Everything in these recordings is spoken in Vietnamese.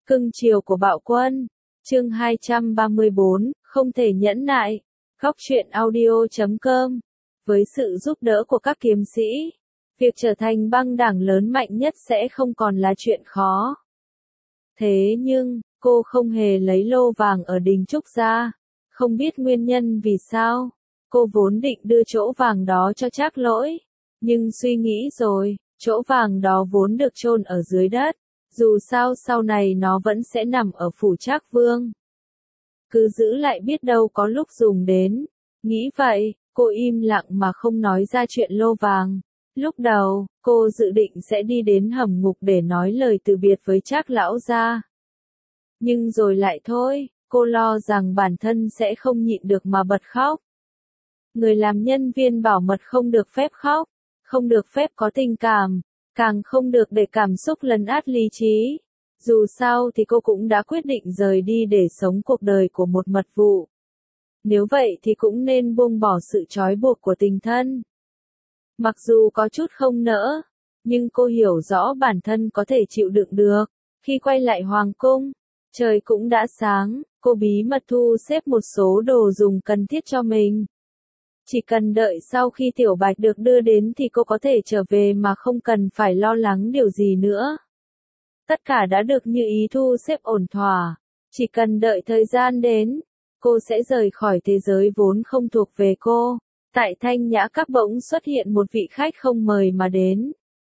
Cưng chiều của bạo quân. Chương 234, không thể nhẫn nại. Góc truyện audio.com. Với sự giúp đỡ của các kiếm sĩ, việc trở thành băng đảng lớn mạnh nhất sẽ không còn là chuyện khó. Thế nhưng, cô không hề lấy lô vàng ở đình Trúc ra. Không biết nguyên nhân vì sao. Cô vốn định đưa chỗ vàng đó cho Trác Lỗi. Nhưng suy nghĩ rồi, chỗ vàng đó vốn được chôn ở dưới đất. Dù sao sau này nó vẫn sẽ nằm ở phủ Trác Vương. Cứ giữ lại biết đâu có lúc dùng đến. Nghĩ vậy, cô im lặng mà không nói ra chuyện lô vàng. Lúc đầu, cô dự định sẽ đi đến hầm ngục để nói lời từ biệt với Trác lão gia. Nhưng rồi lại thôi, cô lo rằng bản thân sẽ không nhịn được mà bật khóc. Người làm nhân viên bảo mật không được phép khóc, không được phép có tình cảm, càng không được để cảm xúc lấn át lý trí. Dù sao thì cô cũng đã quyết định rời đi để sống cuộc đời của một mật vụ. Nếu vậy thì cũng nên buông bỏ sự trói buộc của tình thân. Mặc dù có chút không nỡ, nhưng cô hiểu rõ bản thân có thể chịu đựng được. Khi quay lại hoàng cung, trời cũng đã sáng, cô bí mật thu xếp một số đồ dùng cần thiết cho mình. Chỉ cần đợi sau khi Tiểu Bạch được đưa đến thì cô có thể trở về mà không cần phải lo lắng điều gì nữa. Tất cả đã được Như Ý thu xếp ổn thỏa. Chỉ cần đợi thời gian đến, cô sẽ rời khỏi thế giới vốn không thuộc về cô. Tại Thanh Nhã Các bỗng xuất hiện một vị khách không mời mà đến.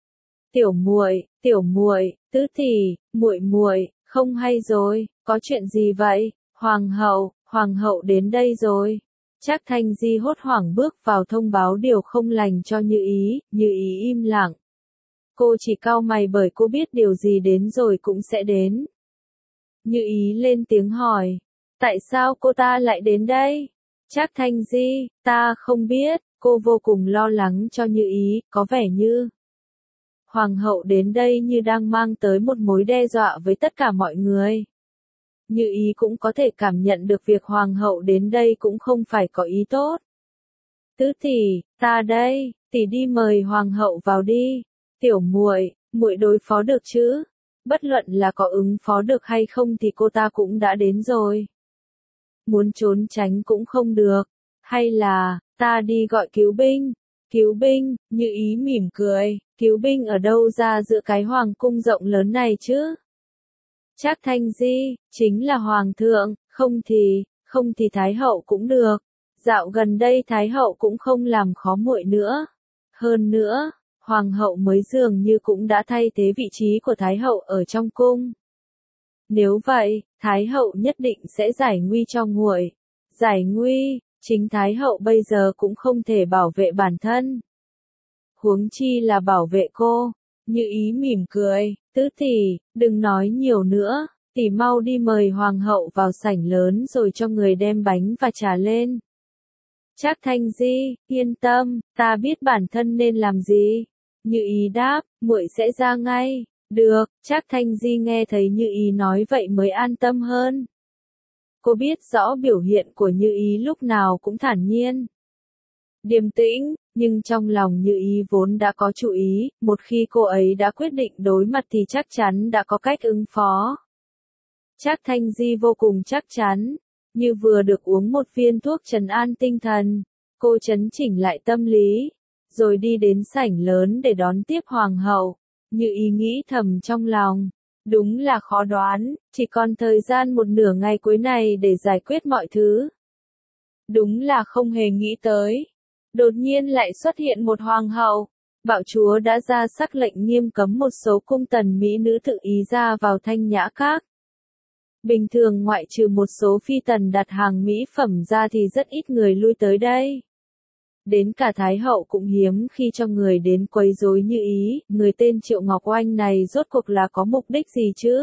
Tiểu muội, tứ tỷ, muội, không hay rồi, có chuyện gì vậy? Hoàng hậu đến đây rồi. Trác Thanh Di hốt hoảng bước vào thông báo điều không lành cho Như Ý im lặng. Cô chỉ cau mày bởi cô biết điều gì đến rồi cũng sẽ đến. Như Ý lên tiếng hỏi, tại sao cô ta lại đến đây? Trác Thanh Di, ta không biết, cô vô cùng lo lắng cho Như Ý, có vẻ như Hoàng hậu đến đây như đang mang tới một mối đe dọa với tất cả mọi người. Như Ý cũng có thể cảm nhận được việc Hoàng hậu đến đây cũng không phải có ý tốt. Tứ tỷ, ta đây, tỷ đi mời Hoàng hậu vào đi. Tiểu muội đối phó được chứ? Bất luận là có ứng phó được hay không thì cô ta cũng đã đến rồi. Muốn trốn tránh cũng không được. Hay là, ta đi gọi cứu binh? Cứu binh, Như Ý mỉm cười, cứu binh ở đâu ra giữa cái hoàng cung rộng lớn này chứ? Trác Thanh Di, chính là hoàng thượng, không thì thái hậu cũng được. Dạo gần đây thái hậu cũng không làm khó muội nữa. Hơn nữa, hoàng hậu mới dường như cũng đã thay thế vị trí của thái hậu ở trong cung. Nếu vậy, thái hậu nhất định sẽ giải nguy cho muội. Giải nguy, chính thái hậu bây giờ cũng không thể bảo vệ bản thân. Huống chi là bảo vệ cô. Như Ý mỉm cười, tứ tỷ, đừng nói nhiều nữa, tỷ mau đi mời hoàng hậu vào sảnh lớn rồi cho người đem bánh và trà lên. Trác Thanh Di, yên tâm, ta biết bản thân nên làm gì. Như Ý đáp, muội sẽ ra ngay. Được, Trác Thanh Di nghe thấy Như Ý nói vậy mới an tâm hơn. Cô biết rõ biểu hiện của Như Ý lúc nào cũng thản nhiên, điềm tĩnh, nhưng trong lòng Như Ý vốn đã có chủ ý, một khi cô ấy đã quyết định đối mặt thì chắc chắn đã có cách ứng phó. Trác Thanh Di vô cùng chắc chắn, như vừa được uống một viên thuốc trấn an tinh thần, cô trấn chỉnh lại tâm lý, rồi đi đến sảnh lớn để đón tiếp hoàng hậu. Như Ý nghĩ thầm trong lòng, đúng là khó đoán, chỉ còn thời gian một nửa ngày cuối này để giải quyết mọi thứ. Đúng là không hề nghĩ tới. Đột nhiên lại xuất hiện một hoàng hậu. Bạo chúa đã ra sắc lệnh nghiêm cấm một số cung tần mỹ nữ tự ý ra vào Thanh Nhã Các. Bình thường ngoại trừ một số phi tần đặt hàng mỹ phẩm ra thì rất ít người lui tới đây. Đến cả thái hậu cũng hiếm khi cho người đến quấy rối Như Ý, người tên Triệu Ngọc Oanh này rốt cuộc là có mục đích gì chứ?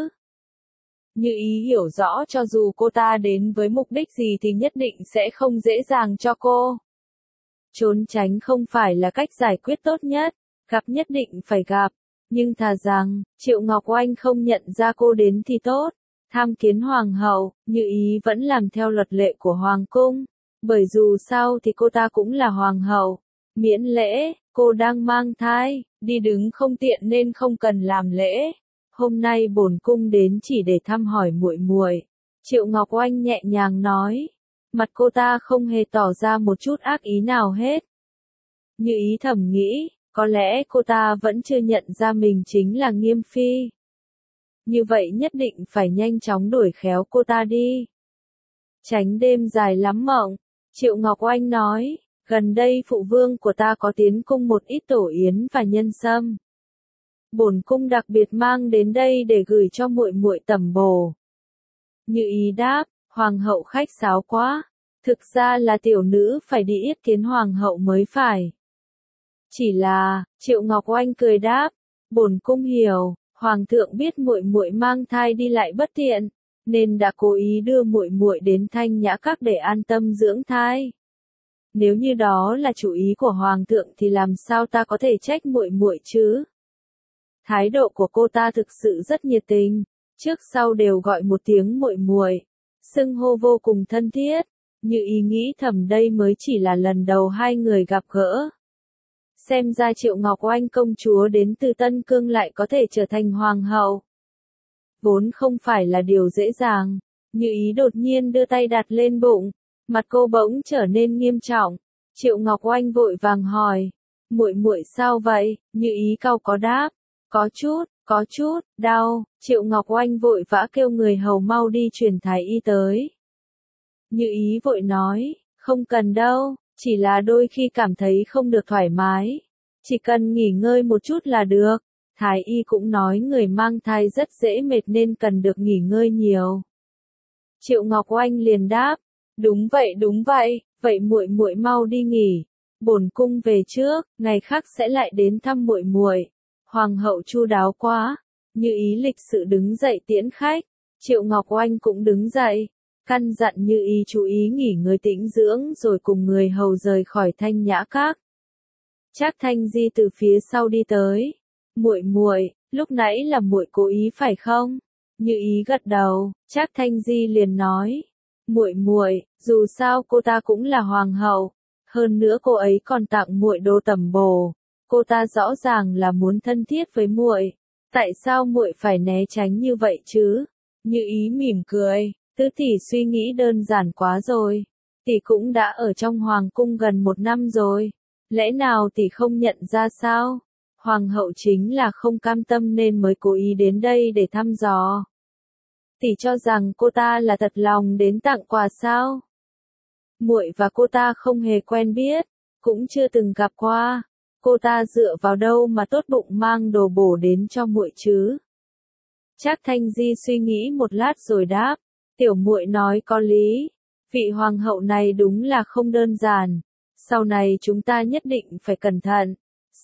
Như Ý hiểu rõ cho dù cô ta đến với mục đích gì thì nhất định sẽ không dễ dàng cho cô. Trốn tránh không phải là cách giải quyết tốt nhất, gặp nhất định phải gặp, nhưng thà rằng, Triệu Ngọc Oanh không nhận ra cô đến thì tốt. Tham kiến hoàng hậu, Như Ý vẫn làm theo luật lệ của hoàng cung, bởi dù sao thì cô ta cũng là hoàng hậu. Miễn lễ, cô đang mang thai, đi đứng không tiện nên không cần làm lễ. Hôm nay bổn cung đến chỉ để thăm hỏi muội muội. Triệu Ngọc Oanh nhẹ nhàng nói. Mặt cô ta không hề tỏ ra một chút ác ý nào hết. Như Ý thầm nghĩ, có lẽ cô ta vẫn chưa nhận ra mình chính là Nghiêm Phi. Như vậy nhất định phải nhanh chóng đuổi khéo cô ta đi. Tránh đêm dài lắm mộng, Triệu Ngọc Oanh nói, gần đây phụ vương của ta có tiến cung một ít tổ yến và nhân sâm. Bổn cung đặc biệt mang đến đây để gửi cho muội muội tẩm bổ. Như Ý đáp, hoàng hậu khách sáo quá, thực ra là tiểu nữ phải đi yết kiến hoàng hậu mới phải. Chỉ là, Triệu Ngọc Oanh cười đáp, bổn cung hiểu, hoàng thượng biết muội muội mang thai đi lại bất tiện, nên đã cố ý đưa muội muội đến Thanh Nhã Các để an tâm dưỡng thai. Nếu như đó là chủ ý của hoàng thượng thì làm sao ta có thể trách muội muội chứ? Thái độ của cô ta thực sự rất nhiệt tình, trước sau đều gọi một tiếng muội muội, xưng hô vô cùng thân thiết. Như Ý nghĩ thầm đây mới chỉ là lần đầu hai người gặp gỡ. Xem ra Triệu Ngọc Oanh công chúa đến từ Tân Cương lại có thể trở thành hoàng hậu. Vốn không phải là điều dễ dàng. Như Ý đột nhiên đưa tay đặt lên bụng, mặt cô bỗng trở nên nghiêm trọng. Triệu Ngọc Oanh vội vàng hỏi, muội muội sao vậy? Như Ý cau có đáp, có chút, đau. Triệu Ngọc Oanh vội vã kêu người hầu mau đi truyền thái y tới. Như Ý vội nói, không cần đâu, chỉ là đôi khi cảm thấy không được thoải mái. Chỉ cần nghỉ ngơi một chút là được. Thái y cũng nói người mang thai rất dễ mệt nên cần được nghỉ ngơi nhiều. Triệu Ngọc Oanh liền đáp, đúng vậy, vậy muội muội mau đi nghỉ. Bổn cung về trước, ngày khác sẽ lại đến thăm muội muội. Hoàng hậu chu đáo quá. Như Ý lịch sự đứng dậy tiễn khách. Triệu Ngọc Oanh cũng đứng dậy, căn dặn Như Ý chú ý nghỉ ngơi tĩnh dưỡng rồi cùng người hầu rời khỏi Thanh Nhã Các. Trác Thanh Di từ phía sau đi tới. Muội muội, lúc nãy là muội cố ý phải không? Như Ý gật đầu, Trác Thanh Di liền nói, muội muội, dù sao cô ta cũng là hoàng hậu, hơn nữa cô ấy còn tặng muội đồ tẩm bổ, cô ta rõ ràng là muốn thân thiết với muội, tại sao muội phải né tránh như vậy chứ? Như Ý mỉm cười, tứ tỷ suy nghĩ đơn giản quá rồi, tỷ cũng đã ở trong hoàng cung gần 1 năm rồi, lẽ nào tỷ không nhận ra sao? Hoàng hậu chính là không cam tâm nên mới cố ý đến đây để thăm dò. Tỷ cho rằng cô ta là thật lòng đến tặng quà sao? Muội và cô ta không hề quen biết, cũng chưa từng gặp qua. Cô ta dựa vào đâu mà tốt bụng mang đồ bổ đến cho muội chứ? Trác Thanh Di suy nghĩ một lát rồi đáp, tiểu muội nói có lý, vị hoàng hậu này đúng là không đơn giản. Sau này chúng ta nhất định phải cẩn thận.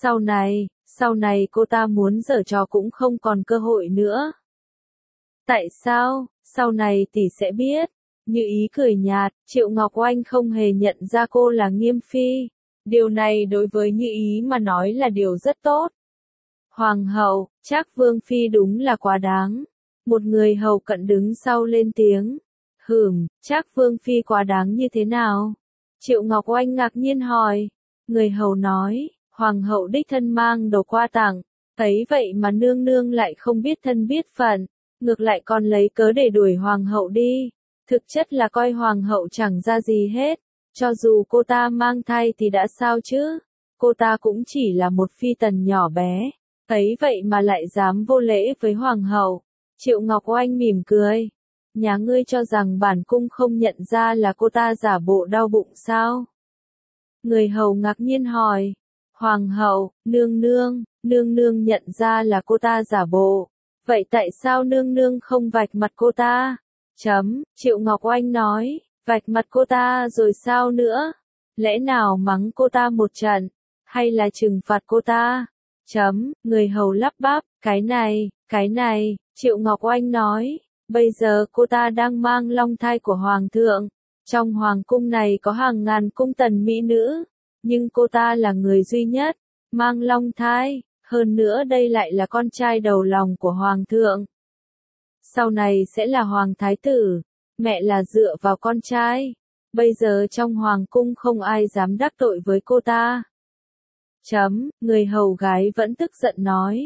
Sau này cô ta muốn giở trò cũng không còn cơ hội nữa. Tại sao? Sau này tỷ sẽ biết. Như Ý cười nhạt, Triệu Ngọc Oanh không hề nhận ra cô là Nghiêm Phi. Điều này đối với Như Ý mà nói là điều rất tốt. Hoàng hậu, Trác Vương Phi đúng là quá đáng. Một người hầu cận đứng sau lên tiếng. Trác Vương Phi quá đáng như thế nào? Triệu Ngọc Oanh ngạc nhiên hỏi. Người hầu nói, hoàng hậu đích thân mang đồ qua tặng, thấy vậy mà nương nương lại không biết thân biết phận, ngược lại còn lấy cớ để đuổi hoàng hậu đi. Thực chất là coi hoàng hậu chẳng ra gì hết, cho dù cô ta mang thai thì đã sao chứ, cô ta cũng chỉ là một phi tần nhỏ bé, thấy vậy mà lại dám vô lễ với hoàng hậu. Triệu Ngọc Oanh mỉm cười, nhà ngươi cho rằng bản cung không nhận ra là cô ta giả bộ đau bụng sao? Người hầu ngạc nhiên hỏi, hoàng hậu, nương nương nhận ra là cô ta giả bộ, vậy tại sao nương nương không vạch mặt cô ta? Triệu Ngọc Oanh nói, vạch mặt cô ta rồi sao nữa? Lẽ nào mắng cô ta một trận, hay là trừng phạt cô ta? Người hầu lắp bắp, cái này, Triệu Ngọc Oanh nói, bây giờ cô ta đang mang long thai của hoàng thượng, trong hoàng cung này có hàng ngàn cung tần mỹ nữ, nhưng cô ta là người duy nhất mang long thai, hơn nữa đây lại là con trai đầu lòng của hoàng thượng. Sau này sẽ là hoàng thái tử, mẹ là dựa vào con trai, bây giờ trong hoàng cung không ai dám đắc tội với cô ta. Người hầu gái vẫn tức giận nói,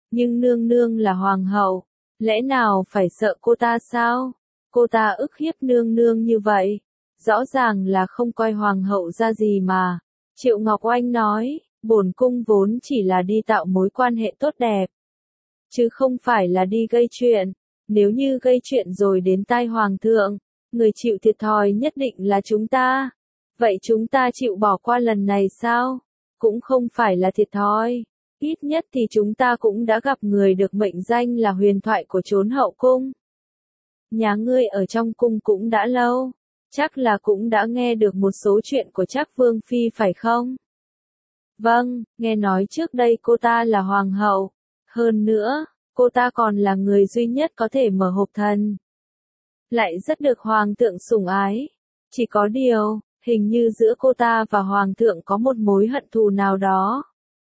Nhưng nương nương là hoàng hậu, lẽ nào phải sợ cô ta sao? Cô ta ức hiếp nương nương như vậy, rõ ràng là không coi hoàng hậu ra gì mà. Triệu Ngọc Oanh nói, bổn cung vốn chỉ là đi tạo mối quan hệ tốt đẹp, chứ không phải là đi gây chuyện. Nếu như gây chuyện rồi đến tai hoàng thượng, người chịu thiệt thòi nhất định là chúng ta. Vậy chúng ta chịu bỏ qua lần này sao? Cũng không phải là thiệt thòi. Ít nhất thì chúng ta cũng đã gặp người được mệnh danh là huyền thoại của chốn hậu cung. Nhà ngươi ở trong cung cũng đã lâu, chắc là cũng đã nghe được một số chuyện của Trác Vương Phi phải không? Vâng, nghe nói trước đây cô ta là hoàng hậu. Hơn nữa, cô ta còn là người duy nhất có thể mở hộp thần. Lại rất được hoàng thượng sủng ái. Chỉ có điều, hình như giữa cô ta và hoàng thượng có một mối hận thù nào đó.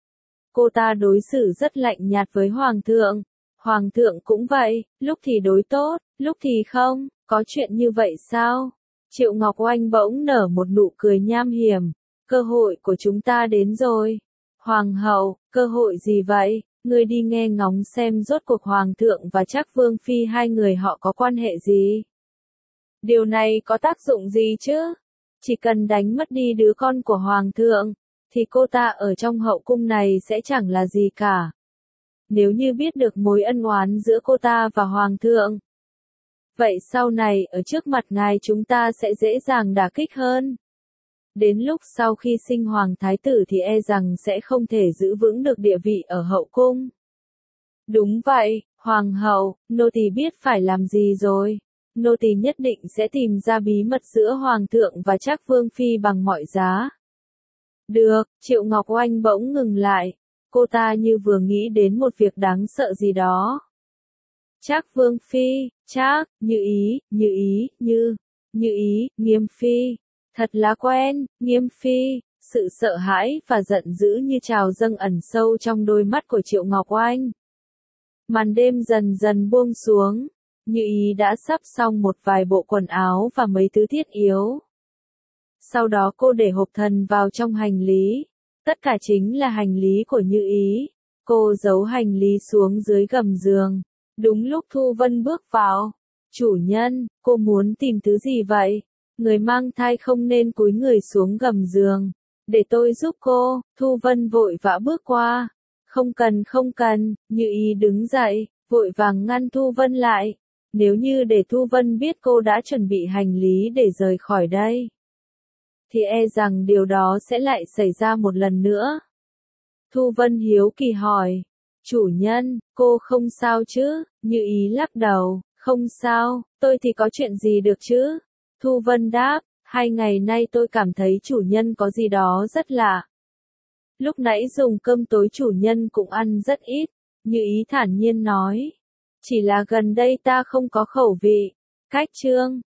Cô ta đối xử rất lạnh nhạt với hoàng thượng. Hoàng thượng cũng vậy, lúc thì đối tốt, lúc thì không, có chuyện như vậy sao? Triệu Ngọc Oanh bỗng nở một nụ cười nham hiểm. Cơ hội của chúng ta đến rồi. Hoàng hậu, cơ hội gì vậy? Ngươi đi nghe ngóng xem rốt cuộc hoàng thượng và Trác Vương Phi hai người họ có quan hệ gì? Điều này có tác dụng gì chứ? Chỉ cần đánh mất đi đứa con của hoàng thượng, thì cô ta ở trong hậu cung này sẽ chẳng là gì cả. Nếu như biết được mối ân oán giữa cô ta và hoàng thượng, vậy sau này ở trước mặt ngài chúng ta sẽ dễ dàng đả kích hơn. Đến lúc sau khi sinh hoàng thái tử thì e rằng sẽ không thể giữ vững được địa vị ở hậu cung. Đúng vậy, hoàng hậu, nô tỳ biết phải làm gì rồi. Nô tỳ nhất định sẽ tìm ra bí mật giữa hoàng thượng và Trác Vương Phi bằng mọi giá. Được, Triệu Ngọc Oanh bỗng ngừng lại. Cô ta như vừa nghĩ đến một việc đáng sợ gì đó. Trác Vương Phi, Trác, Như Ý, Nghiêm Phi. Thật là quen, Nghiêm Phi. Sự sợ hãi và giận dữ như trào dâng ẩn sâu trong đôi mắt của Triệu Ngọc Oanh. Màn đêm dần dần buông xuống. Như Ý đã sắp xong một vài bộ quần áo và mấy thứ thiết yếu. Sau đó cô để hộp thần vào trong hành lý. Tất cả chính là hành lý của Như Ý. Cô giấu hành lý xuống dưới gầm giường. Đúng lúc Thu Vân bước vào. Chủ nhân, cô muốn tìm thứ gì vậy? Người mang thai không nên cúi người xuống gầm giường. Để tôi giúp cô. Thu Vân vội vã bước qua. Không cần, Như Ý đứng dậy, vội vàng ngăn Thu Vân lại. Nếu như để Thu Vân biết cô đã chuẩn bị hành lý để rời khỏi đây, thì e rằng điều đó sẽ lại xảy ra một lần nữa. Thu Vân hiếu kỳ hỏi, chủ nhân, cô không sao chứ? Như Ý lắc đầu, không sao, tôi thì có chuyện gì được chứ? Thu Vân đáp, 2 ngày nay tôi cảm thấy chủ nhân có gì đó rất lạ. Lúc nãy dùng cơm tối chủ nhân cũng ăn rất ít. Như Ý thản nhiên nói, chỉ là gần đây ta không có khẩu vị. Cách chương